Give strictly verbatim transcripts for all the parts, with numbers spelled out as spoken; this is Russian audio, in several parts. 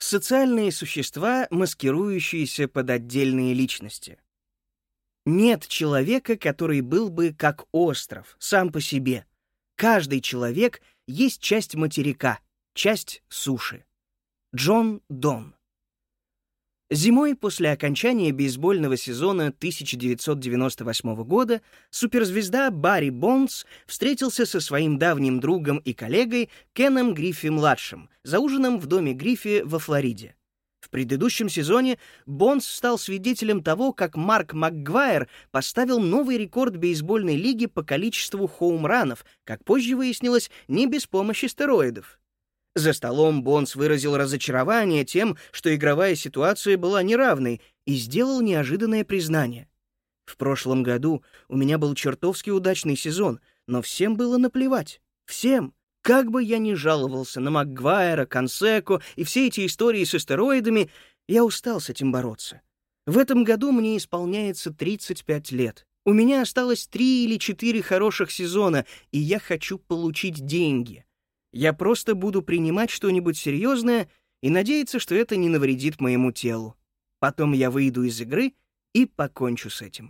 Социальные существа, маскирующиеся под отдельные личности. Нет человека, который был бы как остров, сам по себе. Каждый человек есть часть материка, часть суши. Джон Донн. Зимой после окончания бейсбольного сезона тысяча девятьсот девяносто восьмого года суперзвезда Барри Бондс встретился со своим давним другом и коллегой Кеном Гриффи-младшим за ужином в доме Гриффи во Флориде. В предыдущем сезоне Бондс стал свидетелем того, как Марк Макгвайр поставил новый рекорд бейсбольной лиги по количеству хоум-ранов, как позже выяснилось, не без помощи стероидов. За столом Бондс выразил разочарование тем, что игровая ситуация была неравной, и сделал неожиданное признание. «В прошлом году у меня был чертовски удачный сезон, но всем было наплевать. Всем. Как бы я ни жаловался на Макгвайра, Кансеко и все эти истории со стероидами, я устал с этим бороться. В этом году мне исполняется тридцать пять лет. У меня осталось три или четыре хороших сезона, и я хочу получить деньги. Я просто буду принимать что-нибудь серьезное и надеяться, что это не навредит моему телу. Потом я выйду из игры и покончу с этим».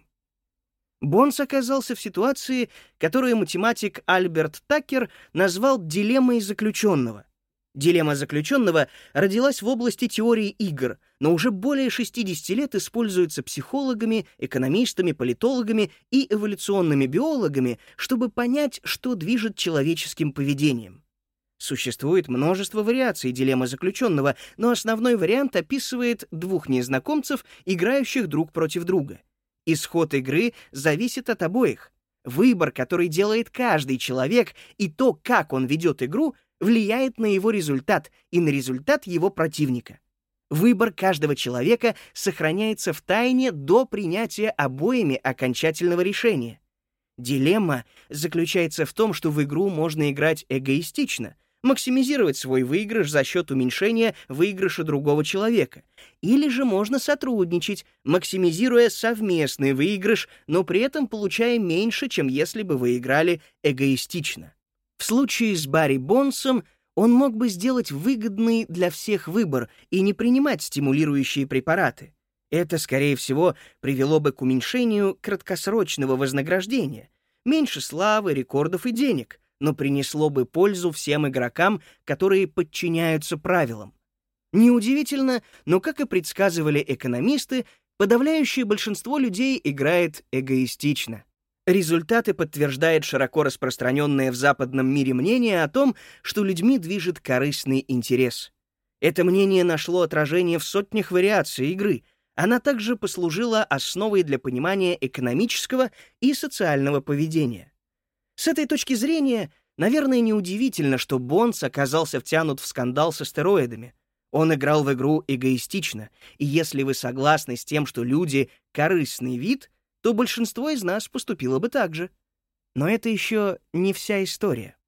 Бондс оказался в ситуации, которую математик Альберт Такер назвал «дилеммой заключенного». Дилемма заключенного родилась в области теории игр, но уже более шестидесяти лет используется психологами, экономистами, политологами и эволюционными биологами, чтобы понять, что движет человеческим поведением. Существует множество вариаций дилеммы заключенного, но основной вариант описывает двух незнакомцев, играющих друг против друга. Исход игры зависит от обоих. Выбор, который делает каждый человек, и то, как он ведет игру, влияет на его результат и на результат его противника. Выбор каждого человека сохраняется в тайне до принятия обоими окончательного решения. Дилемма заключается в том, что в игру можно играть эгоистично, максимизировать свой выигрыш за счет уменьшения выигрыша другого человека. Или же можно сотрудничать, максимизируя совместный выигрыш, но при этом получая меньше, чем если бы вы играли эгоистично. В случае с Барри Бондсом он мог бы сделать выгодный для всех выбор и не принимать стимулирующие препараты. Это, скорее всего, привело бы к уменьшению краткосрочного вознаграждения, меньше славы, рекордов и денег, но принесло бы пользу всем игрокам, которые подчиняются правилам. Неудивительно, но, как и предсказывали экономисты, подавляющее большинство людей играет эгоистично. Результаты подтверждает широко распространенное в западном мире мнение о том, что людьми движет корыстный интерес. Это мнение нашло отражение в сотнях вариаций игры. Она также послужила основой для понимания экономического и социального поведения. С этой точки зрения, наверное, неудивительно, что Бондс оказался втянут в скандал со стероидами. Он играл в игру эгоистично, и если вы согласны с тем, что люди — корыстный вид, то большинство из нас поступило бы так же. Но это еще не вся история.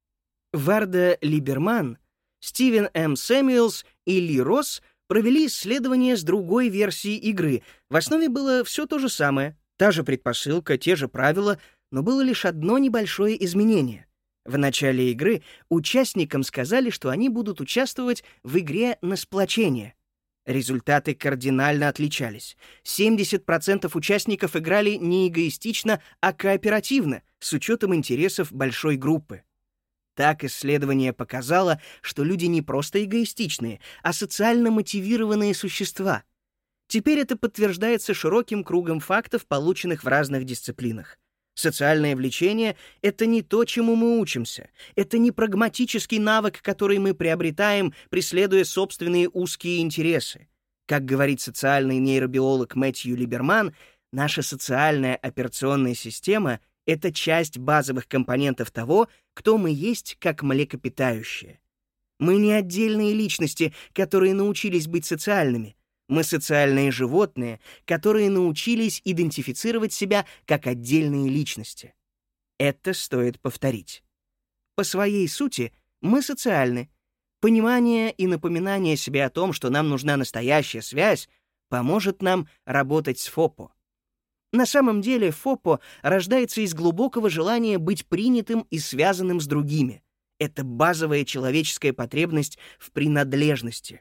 Варда Либерман, Стивен М. Сэмюэлс и Ли Росс провели исследование с другой версией игры. В основе было все то же самое, та же предпосылка, те же правила, но было лишь одно небольшое изменение. В начале игры участникам сказали, что они будут участвовать в игре на сплочение. Результаты кардинально отличались. семьдесят процентов участников играли не эгоистично, а кооперативно, с учетом интересов большой группы. Так исследование показало, что люди не просто эгоистичные, а социально мотивированные существа. Теперь это подтверждается широким кругом фактов, полученных в разных дисциплинах. Социальное влечение — это не то, чему мы учимся. Это не прагматический навык, который мы приобретаем, преследуя собственные узкие интересы. Как говорит социальный нейробиолог Мэтью Либерман, наша социальная операционная система — это часть базовых компонентов того, кто мы есть как млекопитающие. Мы не отдельные личности, которые научились быть социальными. Мы социальные животные, которые научились идентифицировать себя как отдельные личности. Это стоит повторить. По своей сути, мы социальны. Понимание и напоминание себе о том, что нам нужна настоящая связь, поможет нам работать с ФОПО. На самом деле ФОПО рождается из глубокого желания быть принятым и связанным с другими. Это базовая человеческая потребность в принадлежности.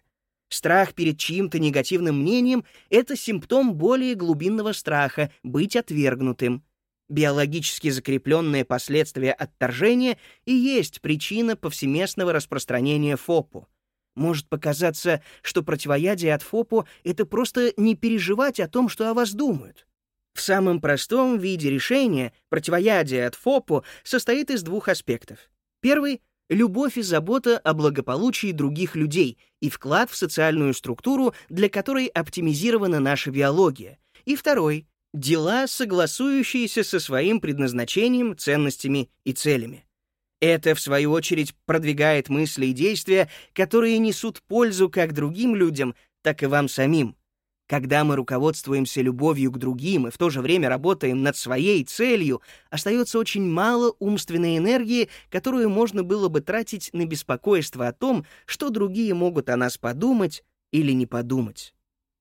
Страх перед чьим-то негативным мнением — это симптом более глубинного страха — быть отвергнутым. Биологически закрепленные последствия отторжения и есть причина повсеместного распространения ФОПу. Может показаться, что противоядие от ФОПу — это просто не переживать о том, что о вас думают. В самом простом виде решения противоядие от ФОПу состоит из двух аспектов. Первый — любовь и забота о благополучии других людей и вклад в социальную структуру, для которой оптимизирована наша биология. И второй — дела, согласующиеся со своим предназначением, ценностями и целями. Это, в свою очередь, продвигает мысли и действия, которые несут пользу как другим людям, так и вам самим. Когда мы руководствуемся любовью к другим и в то же время работаем над своей целью, остается очень мало умственной энергии, которую можно было бы тратить на беспокойство о том, что другие могут о нас подумать или не подумать.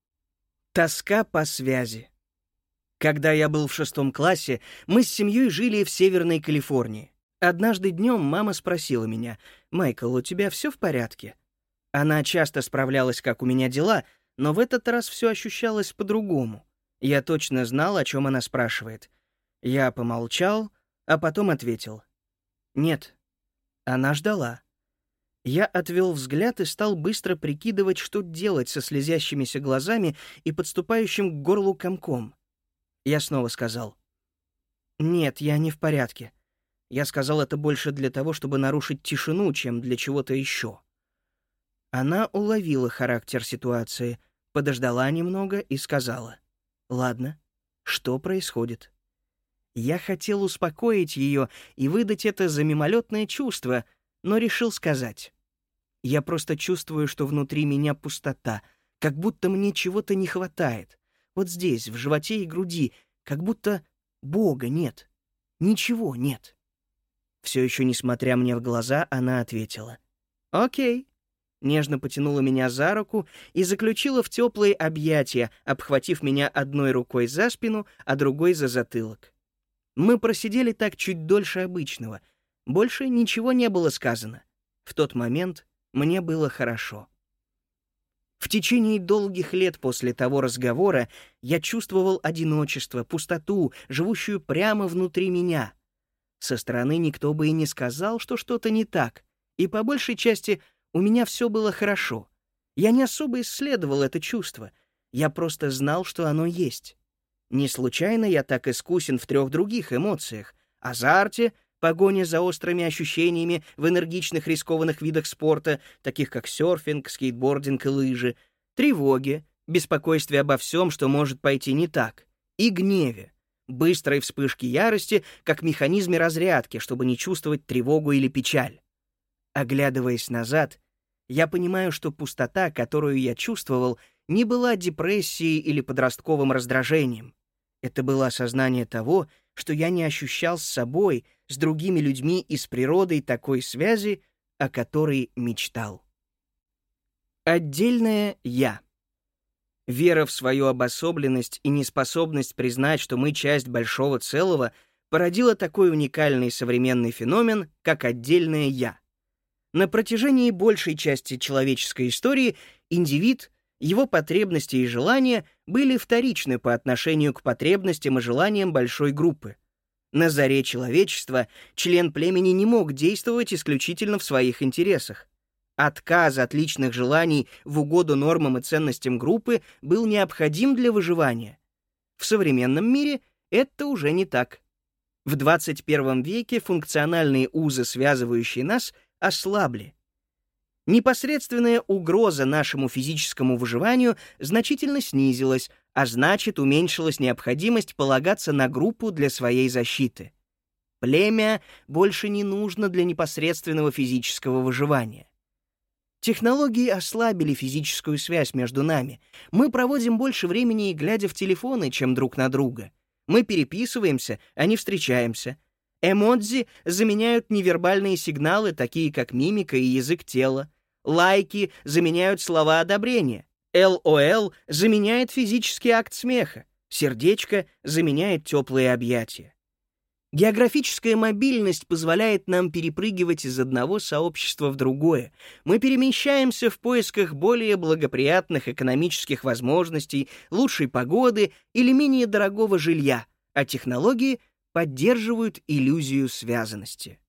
Тоска по связи. Когда я был в шестом классе, мы с семьей жили в Северной Калифорнии. Однажды днем мама спросила меня: «Майкл, у тебя все в порядке?» Она часто справлялась, как у меня дела, но в этот раз все ощущалось по-другому. Я точно знал, о чем она спрашивает. Я помолчал, а потом ответил: «Нет». Она ждала. Я отвел взгляд и стал быстро прикидывать, что делать со слезящимися глазами и подступающим к горлу комком. Я снова сказал: «Нет, я не в порядке». Я сказал это больше для того, чтобы нарушить тишину, чем для чего-то еще. Она уловила характер ситуации, подождала немного и сказала: «Ладно, что происходит?» Я хотел успокоить ее и выдать это за мимолетное чувство, но решил сказать: «Я просто чувствую, что внутри меня пустота, как будто мне чего-то не хватает. Вот здесь, в животе и груди, как будто Бога нет. Ничего нет». Все еще не смотря мне в глаза, она ответила: «Окей». Нежно потянула меня за руку и заключила в теплые объятия, обхватив меня одной рукой за спину, а другой за затылок. Мы просидели так чуть дольше обычного. Больше ничего не было сказано. В тот момент мне было хорошо. В течение долгих лет после того разговора я чувствовал одиночество, пустоту, живущую прямо внутри меня. Со стороны никто бы и не сказал, что что-то не так, и по большей части у меня все было хорошо. Я не особо исследовал это чувство, я просто знал, что оно есть. Не случайно я так искусен в трех других эмоциях — азарте, погоне за острыми ощущениями в энергичных рискованных видах спорта, таких как серфинг, скейтбординг и лыжи, тревоге, беспокойстве обо всем, что может пойти не так, и гневе, быстрой вспышки ярости, как механизме разрядки, чтобы не чувствовать тревогу или печаль. Оглядываясь назад, я понимаю, что пустота, которую я чувствовал, не была депрессией или подростковым раздражением. Это было осознание того, что я не ощущал с собой, с другими людьми и с природой такой связи, о которой мечтал. Отдельное «я». Вера в свою обособленность и неспособность признать, что мы часть большого целого, породила такой уникальный современный феномен, как отдельное «я». На протяжении большей части человеческой истории индивид, его потребности и желания были вторичны по отношению к потребностям и желаниям большой группы. На заре человечества член племени не мог действовать исключительно в своих интересах. Отказ от личных желаний в угоду нормам и ценностям группы был необходим для выживания. В современном мире это уже не так. В двадцать первом веке функциональные узы, связывающие нас, ослабли. Непосредственная угроза нашему физическому выживанию значительно снизилась, а значит, уменьшилась необходимость полагаться на группу для своей защиты. Племя больше не нужно для непосредственного физического выживания. Технологии ослабили физическую связь между нами. Мы проводим больше времени, глядя в телефоны, чем друг на друга. Мы переписываемся, а не встречаемся. Эмодзи заменяют невербальные сигналы, такие как мимика и язык тела. Лайки заменяют слова одобрения. эл о эл заменяет физический акт смеха. Сердечко заменяет теплые объятия. Географическая мобильность позволяет нам перепрыгивать из одного сообщества в другое. Мы перемещаемся в поисках более благоприятных экономических возможностей, лучшей погоды или менее дорогого жилья, а технологии поддерживают иллюзию связанности.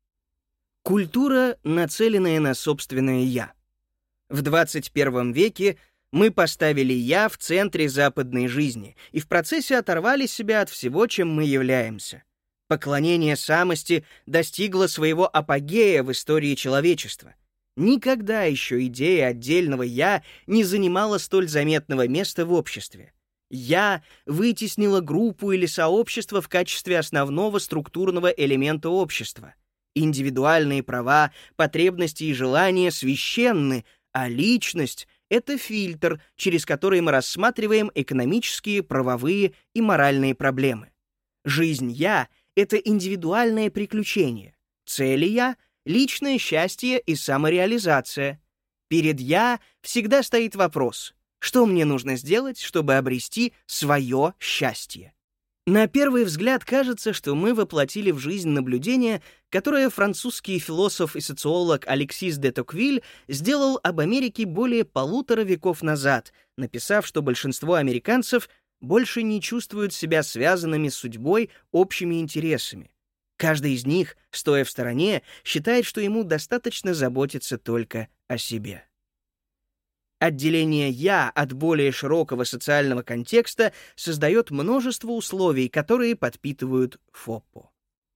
Культура, нацеленная на собственное «я». В двадцать первом веке мы поставили «я» в центре западной жизни и в процессе оторвали себя от всего, чем мы являемся. Поклонение самости достигло своего апогея в истории человечества. Никогда еще идея отдельного «я» не занимала столь заметного места в обществе. «Я» вытеснило группу или сообщество в качестве основного структурного элемента общества. Индивидуальные права, потребности и желания священны, а личность — это фильтр, через который мы рассматриваем экономические, правовые и моральные проблемы. Жизнь «я» — это индивидуальное приключение. Цели «я» — личное счастье и самореализация. Перед «я» всегда стоит вопрос: что мне нужно сделать, чтобы обрести свое счастье? На первый взгляд кажется, что мы воплотили в жизнь наблюдение, которое французский философ и социолог Алексис де Токвиль сделал об Америке более полутора веков назад, написав, что большинство американцев больше не чувствуют себя связанными с судьбой общими интересами. Каждый из них, стоя в стороне, считает, что ему достаточно заботиться только о себе. Отделение «я» от более широкого социального контекста создает множество условий, которые подпитывают фоппо.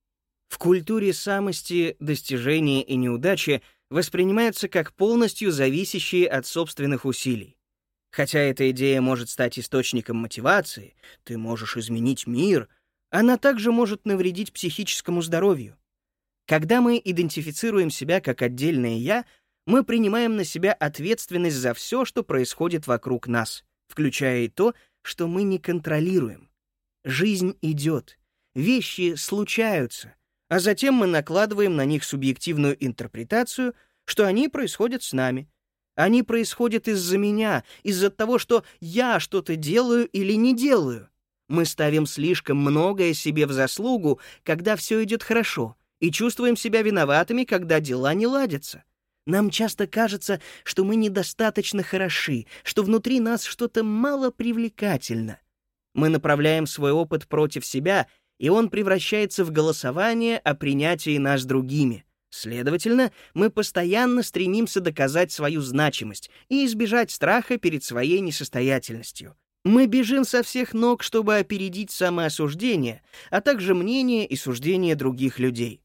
В культуре самости достижения и неудачи воспринимаются как полностью зависящие от собственных усилий. Хотя эта идея может стать источником мотивации, ты можешь изменить мир, она также может навредить психическому здоровью. Когда мы идентифицируем себя как отдельное «я», мы принимаем на себя ответственность за все, что происходит вокруг нас, включая и то, что мы не контролируем. Жизнь идет, вещи случаются, а затем мы накладываем на них субъективную интерпретацию, что они происходят с нами. Они происходят из-за меня, из-за того, что я что-то делаю или не делаю. Мы ставим слишком многое себе в заслугу, когда все идет хорошо, и чувствуем себя виноватыми, когда дела не ладятся. Нам часто кажется, что мы недостаточно хороши, что внутри нас что-то мало привлекательно. Мы направляем свой опыт против себя, и он превращается в голосование о принятии нас другими. Следовательно, мы постоянно стремимся доказать свою значимость и избежать страха перед своей несостоятельностью. Мы бежим со всех ног, чтобы опередить самоосуждение, а также мнение и суждения других людей.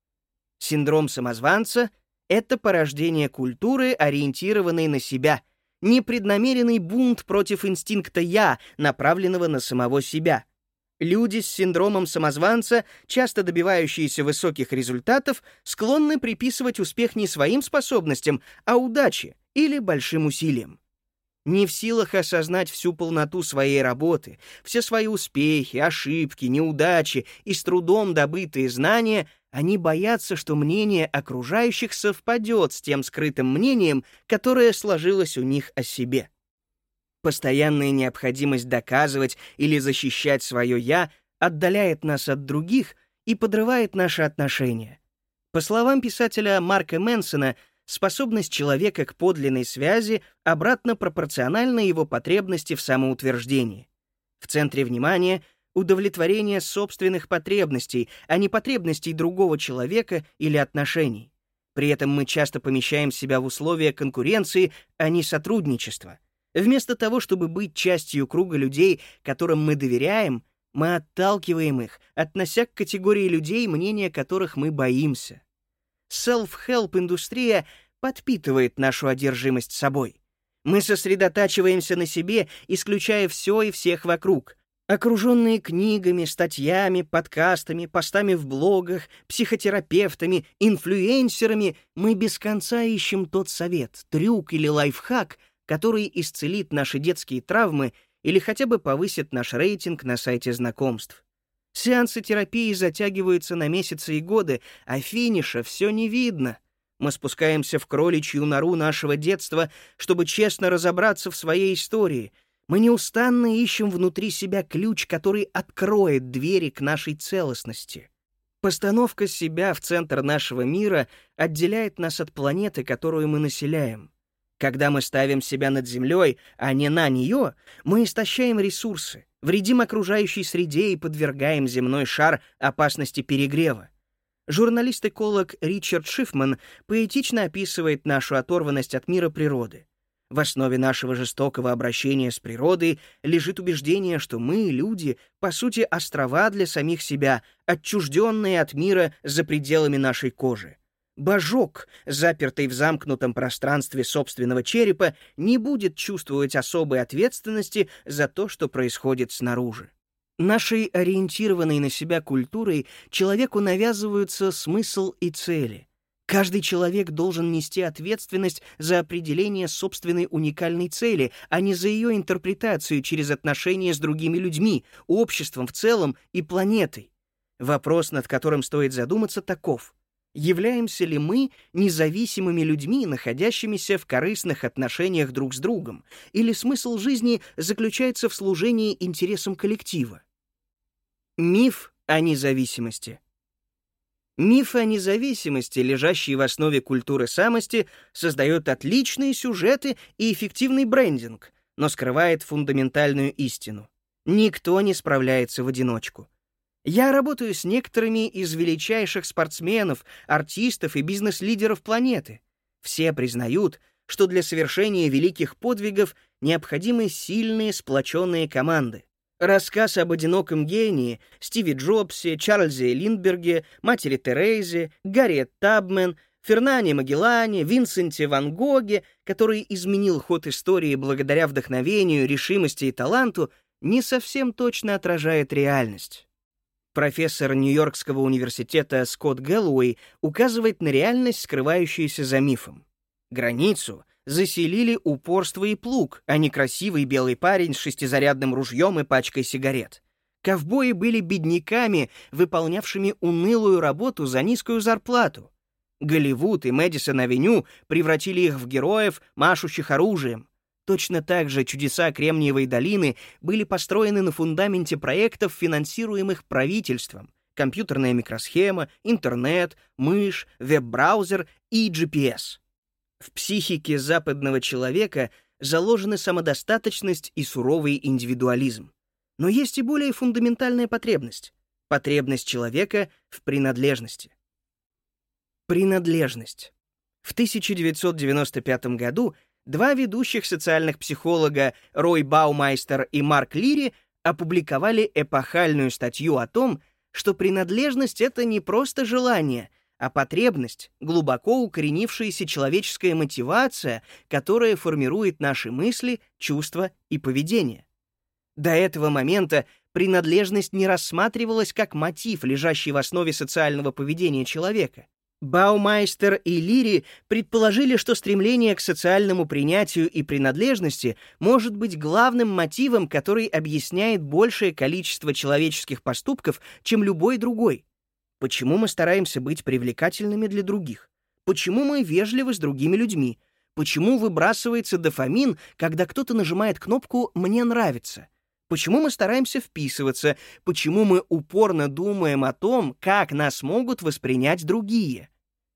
Синдром самозванца — это порождение культуры, ориентированной на себя, непреднамеренный бунт против инстинкта «я», направленного на самого себя. Люди с синдромом самозванца, часто добивающиеся высоких результатов, склонны приписывать успех не своим способностям, а удаче или большим усилиям. Не в силах осознать всю полноту своей работы, все свои успехи, ошибки, неудачи и с трудом добытые знания, они боятся, что мнение окружающих совпадет с тем скрытым мнением, которое сложилось у них о себе. Постоянная необходимость доказывать или защищать свое «я» отдаляет нас от других и подрывает наши отношения. По словам писателя Марка Мэнсона, способность человека к подлинной связи обратно пропорциональна его потребности в самоутверждении. В центре внимания — удовлетворение собственных потребностей, а не потребностей другого человека или отношений. При этом мы часто помещаем себя в условия конкуренции, а не сотрудничества. Вместо того, чтобы быть частью круга людей, которым мы доверяем, мы отталкиваем их, относя к категории людей, мнения которых мы боимся. Self-help-индустрия подпитывает нашу одержимость собой. Мы сосредотачиваемся на себе, исключая все и всех вокруг. Окруженные книгами, статьями, подкастами, постами в блогах, психотерапевтами, инфлюенсерами, мы без конца ищем тот совет, трюк или лайфхак, который исцелит наши детские травмы или хотя бы повысит наш рейтинг на сайте знакомств. Сеансы терапии затягиваются на месяцы и годы, а финиша все не видно. Мы спускаемся в кроличью нору нашего детства, чтобы честно разобраться в своей истории. Мы неустанно ищем внутри себя ключ, который откроет двери к нашей целостности. Постановка себя в центр нашего мира отделяет нас от планеты, которую мы населяем. Когда мы ставим себя над Землей, а не на нее, мы истощаем ресурсы, вредим окружающей среде и подвергаем земной шар опасности перегрева. Журналист-эколог Ричард Шифман поэтично описывает нашу оторванность от мира природы. В основе нашего жестокого обращения с природой лежит убеждение, что мы, люди, по сути, острова для самих себя, отчужденные от мира за пределами нашей кожи. Божок, запертый в замкнутом пространстве собственного черепа, не будет чувствовать особой ответственности за то, что происходит снаружи. Нашей ориентированной на себя культурой человеку навязываются смысл и цели. Каждый человек должен нести ответственность за определение собственной уникальной цели, а не за ее интерпретацию через отношения с другими людьми, обществом в целом и планетой. Вопрос, над которым стоит задуматься, таков: являемся ли мы независимыми людьми, находящимися в корыстных отношениях друг с другом, или смысл жизни заключается в служении интересам коллектива? Миф о независимости. Миф о независимости, лежащий в основе культуры самости, создает отличные сюжеты и эффективный брендинг, но скрывает фундаментальную истину. Никто не справляется в одиночку. Я работаю с некоторыми из величайших спортсменов, артистов и бизнес-лидеров планеты. Все признают, что для совершения великих подвигов необходимы сильные сплоченные команды. Рассказ об одиноком гении Стиве Джобсе, Чарльзе Линдберге, матери Терезе, Гарриет Табмен, Фернане Магеллане, Винсенте Ван Гоге, который изменил ход истории благодаря вдохновению, решимости и таланту, не совсем точно отражает реальность. Профессор Нью-Йоркского университета Скотт Гэллоуэй указывает на реальность, скрывающуюся за мифом. Границу заселили упорство и плуг, а не красивый белый парень с шестизарядным ружьем и пачкой сигарет. Ковбои были бедняками, выполнявшими унылую работу за низкую зарплату. Голливуд и Мэдисон-авеню превратили их в героев, машущих оружием. Точно так же чудеса Кремниевой долины были построены на фундаменте проектов, финансируемых правительством: компьютерная микросхема, интернет, мышь, веб-браузер и джи пи эс. В психике западного человека заложены самодостаточность и суровый индивидуализм. Но есть и более фундаментальная потребность — потребность человека в принадлежности. Принадлежность. В тысяча девятьсот девяносто пятом году два ведущих социальных психолога Рой Баумайстер и Марк Лири опубликовали эпохальную статью о том, что принадлежность — это не просто желание, а потребность, глубоко укоренившаяся человеческая мотивация, которая формирует наши мысли, чувства и поведение. До этого момента принадлежность не рассматривалась как мотив, лежащий в основе социального поведения человека. Баумайстер и Лири предположили, что стремление к социальному принятию и принадлежности может быть главным мотивом, который объясняет большее количество человеческих поступков, чем любой другой. Почему мы стараемся быть привлекательными для других? Почему мы вежливы с другими людьми? Почему выбрасывается дофамин, когда кто-то нажимает кнопку «Мне нравится»? Почему мы стараемся вписываться? Почему мы упорно думаем о том, как нас могут воспринять другие?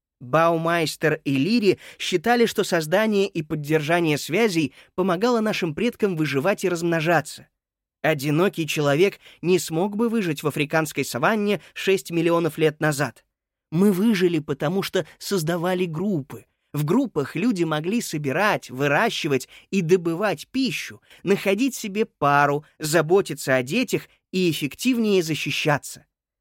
Баумайстер и Лири считали, что создание и поддержание связей помогало нашим предкам выживать и размножаться. Одинокий человек не смог бы выжить в африканской саванне шесть миллионов лет назад. Мы выжили, потому что создавали группы. В группах люди могли собирать, выращивать и добывать пищу, находить себе пару, заботиться о детях и эффективнее защищаться.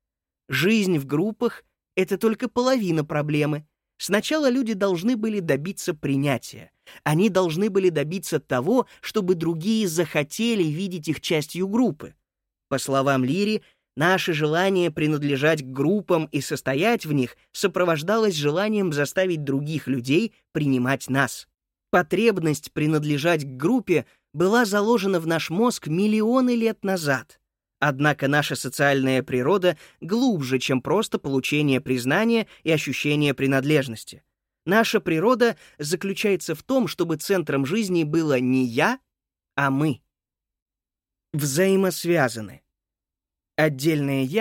Жизнь в группах — это только половина проблемы. Сначала люди должны были добиться принятия. Они должны были добиться того, чтобы другие захотели видеть их частью группы. По словам Лири, наше желание принадлежать к группам и состоять в них сопровождалось желанием заставить других людей принимать нас. Потребность принадлежать к группе была заложена в наш мозг миллионы лет назад. Однако наша социальная природа глубже, чем просто получение признания и ощущение принадлежности. Наша природа заключается в том, чтобы центром жизни было не я, а мы. Взаимосвязаны. Отдельное «я»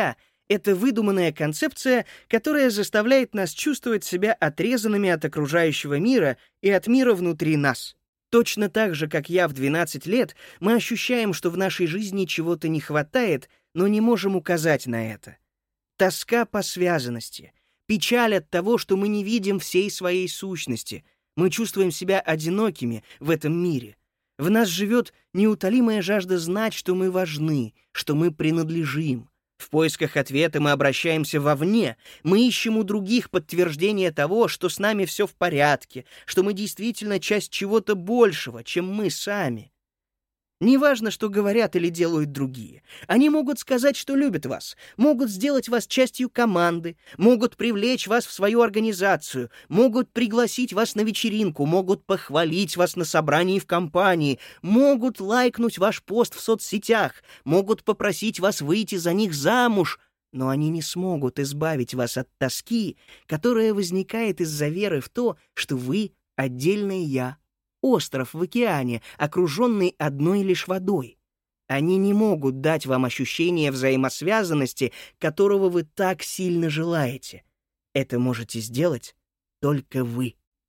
Это выдуманная концепция, которая заставляет нас чувствовать себя отрезанными от окружающего мира и от мира внутри нас. Точно так же, как я в двенадцать лет, мы ощущаем, что в нашей жизни чего-то не хватает, но не можем указать на это. Тоска по связанности, печаль от того, что мы не видим всей своей сущности. Мы чувствуем себя одинокими в этом мире. В нас живет неутолимая жажда знать, что мы важны, что мы принадлежим. В поисках ответа мы обращаемся вовне, мы ищем у других подтверждение того, что с нами все в порядке, что мы действительно часть чего-то большего, чем мы сами. Неважно, что говорят или делают другие. Они могут сказать, что любят вас, могут сделать вас частью команды, могут привлечь вас в свою организацию, могут пригласить вас на вечеринку, могут похвалить вас на собрании в компании, могут лайкнуть ваш пост в соцсетях, могут попросить вас выйти за них замуж, но они не смогут избавить вас от тоски, которая возникает из-за веры в то, что вы — отдельное «я». Остров в океане, окруженный одной лишь водой. Они не могут дать вам ощущение взаимосвязанности, которого вы так сильно желаете. Это можете сделать только вы.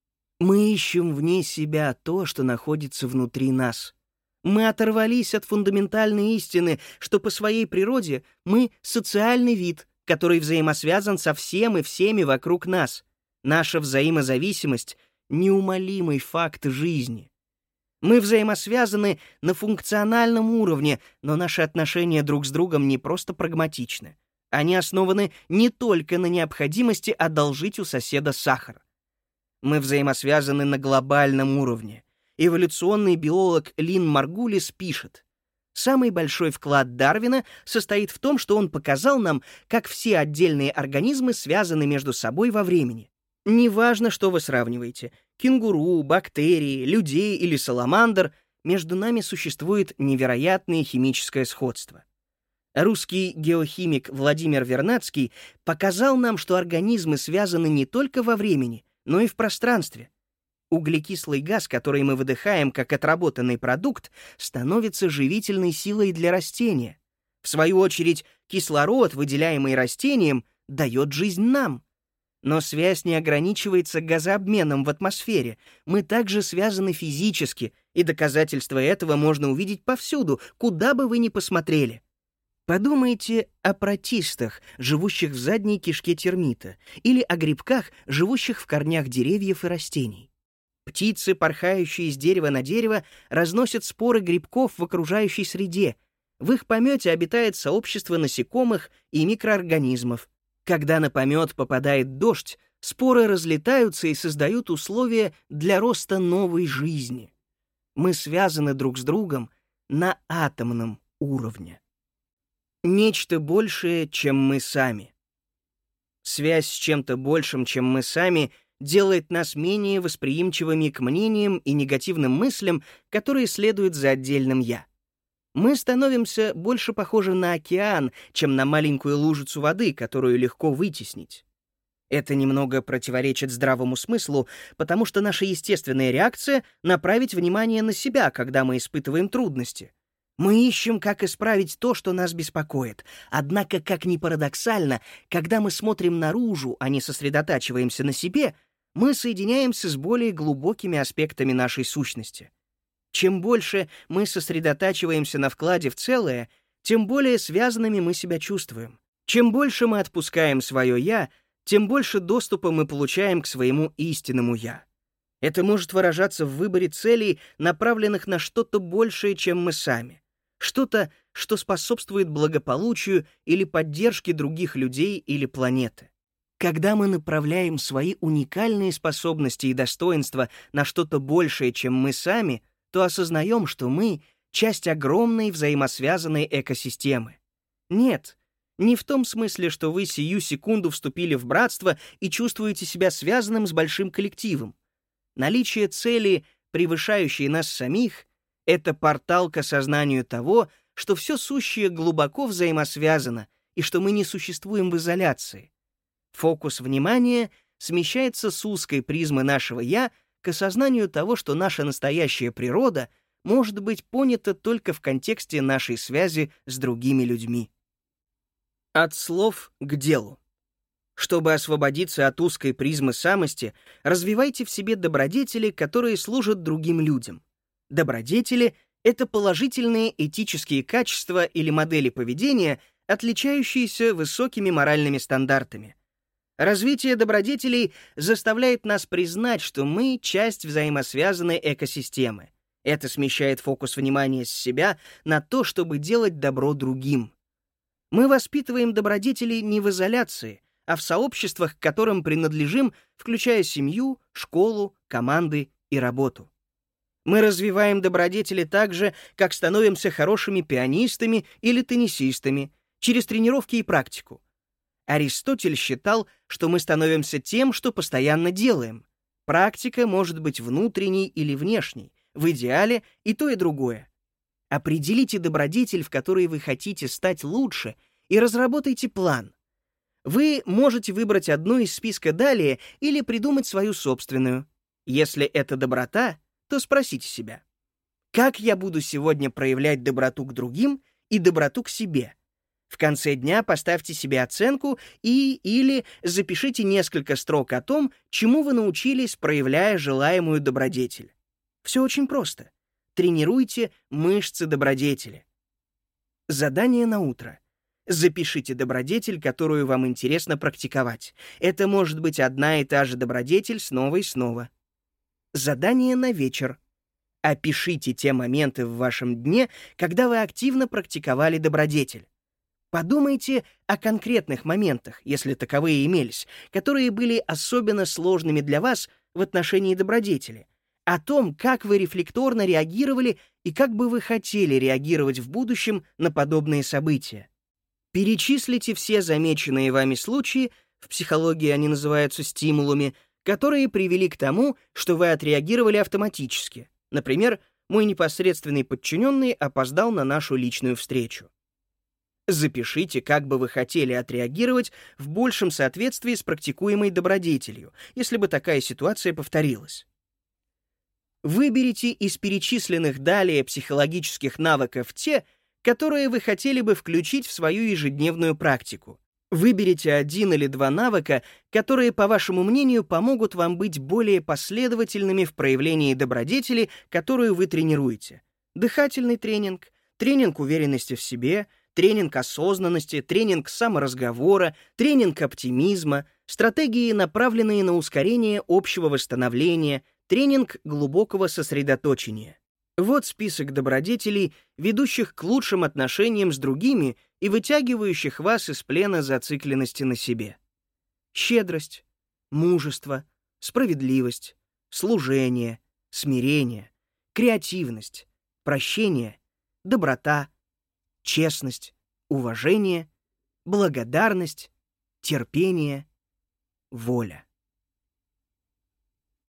Мы ищем вне себя то, что находится внутри нас. Мы оторвались от фундаментальной истины, что по своей природе мы — социальный вид, который взаимосвязан со всем и всеми вокруг нас. Наша взаимозависимость — неумолимый факт жизни. Мы взаимосвязаны на функциональном уровне, но наши отношения друг с другом не просто прагматичны. Они основаны не только на необходимости одолжить у соседа сахар. Мы взаимосвязаны на глобальном уровне. Эволюционный биолог Лин Маргулис пишет: «Самый большой вклад Дарвина состоит в том, что он показал нам, как все отдельные организмы связаны между собой во времени. Неважно, что вы сравниваете — кенгуру, бактерии, людей или саламандр — между нами существует невероятное химическое сходство». Русский геохимик Владимир Вернадский показал нам, что организмы связаны не только во времени, но и в пространстве. Углекислый газ, который мы выдыхаем как отработанный продукт, становится живительной силой для растения. В свою очередь, кислород, выделяемый растением, дает жизнь нам. Но связь не ограничивается газообменом в атмосфере. Мы также связаны физически, и доказательства этого можно увидеть повсюду, куда бы вы ни посмотрели. Подумайте о протистах, живущих в задней кишке термита, или о грибках, живущих в корнях деревьев и растений. Птицы, порхающие с дерева на дерево, разносят споры грибков в окружающей среде. В их помете обитает сообщество насекомых и микроорганизмов. Когда на помет попадает дождь, споры разлетаются и создают условия для роста новой жизни. Мы связаны друг с другом на атомном уровне. Нечто большее, чем мы сами. Связь с чем-то большим, чем мы сами, делает нас менее восприимчивыми к мнениям и негативным мыслям, которые следуют за отдельным «я». Мы становимся больше похожи на океан, чем на маленькую лужицу воды, которую легко вытеснить. Это немного противоречит здравому смыслу, потому что наша естественная реакция — направить внимание на себя, когда мы испытываем трудности. Мы ищем, как исправить то, что нас беспокоит. Однако, как ни парадоксально, когда мы смотрим наружу, а не сосредотачиваемся на себе, мы соединяемся с более глубокими аспектами нашей сущности. Чем больше мы сосредотачиваемся на вкладе в целое, тем более связанными мы себя чувствуем. Чем больше мы отпускаем свое «я», тем больше доступа мы получаем к своему истинному «я». Это может выражаться в выборе целей, направленных на что-то большее, чем мы сами. Что-то, что способствует благополучию или поддержке других людей или планеты. Когда мы направляем свои уникальные способности и достоинства на что-то большее, чем мы сами, то осознаем, что мы — часть огромной взаимосвязанной экосистемы. Нет, не в том смысле, что вы сию секунду вступили в братство и чувствуете себя связанным с большим коллективом. Наличие цели, превышающей нас самих, — это портал к осознанию того, что все сущее глубоко взаимосвязано и что мы не существуем в изоляции. Фокус внимания смещается с узкой призмы нашего «я» к осознанию того, что наша настоящая природа может быть понята только в контексте нашей связи с другими людьми. От слов к делу. Чтобы освободиться от узкой призмы самости, развивайте в себе добродетели, которые служат другим людям. Добродетели — это положительные этические качества или модели поведения, отличающиеся высокими моральными стандартами. Развитие добродетелей заставляет нас признать, что мы — часть взаимосвязанной экосистемы. Это смещает фокус внимания с себя на то, чтобы делать добро другим. Мы воспитываем добродетели не в изоляции, а в сообществах, к которым принадлежим, включая семью, школу, команды и работу. Мы развиваем добродетели так же, как становимся хорошими пианистами или теннисистами, через тренировки и практику. Аристотель считал, что мы становимся тем, что постоянно делаем. Практика может быть внутренней или внешней, в идеале и то, и другое. Определите добродетель, в которой вы хотите стать лучше, и разработайте план. Вы можете выбрать одну из списка далее или придумать свою собственную. Если это доброта, то спросите себя: как я буду сегодня проявлять доброту к другим и доброту к себе? В конце дня поставьте себе оценку и или запишите несколько строк о том, чему вы научились, проявляя желаемую добродетель. Все очень просто. Тренируйте мышцы добродетели. Задание на утро. Запишите добродетель, которую вам интересно практиковать. Это может быть одна и та же добродетель снова и снова. Задание на вечер. Опишите те моменты в вашем дне, когда вы активно практиковали добродетель. Подумайте о конкретных моментах, если таковые имелись, которые были особенно сложными для вас в отношении добродетели, о том, как вы рефлекторно реагировали и как бы вы хотели реагировать в будущем на подобные события. Перечислите все замеченные вами случаи, в психологии они называются стимулами, которые привели к тому, что вы отреагировали автоматически. Например, мой непосредственный подчиненный опоздал на нашу личную встречу. Запишите, как бы вы хотели отреагировать в большем соответствии с практикуемой добродетелью, если бы такая ситуация повторилась. Выберите из перечисленных далее психологических навыков те, которые вы хотели бы включить в свою ежедневную практику. Выберите один или два навыка, которые, по вашему мнению, помогут вам быть более последовательными в проявлении добродетели, которую вы тренируете. Дыхательный тренинг, тренинг уверенности в себе, тренинг осознанности, тренинг саморазговора, тренинг оптимизма, стратегии, направленные на ускорение общего восстановления, тренинг глубокого сосредоточения. Вот список добродетелей, ведущих к лучшим отношениям с другими и вытягивающих вас из плена зацикленности на себе. Щедрость, мужество, справедливость, служение, смирение, креативность, прощение, доброта, честность, уважение, благодарность, терпение, воля.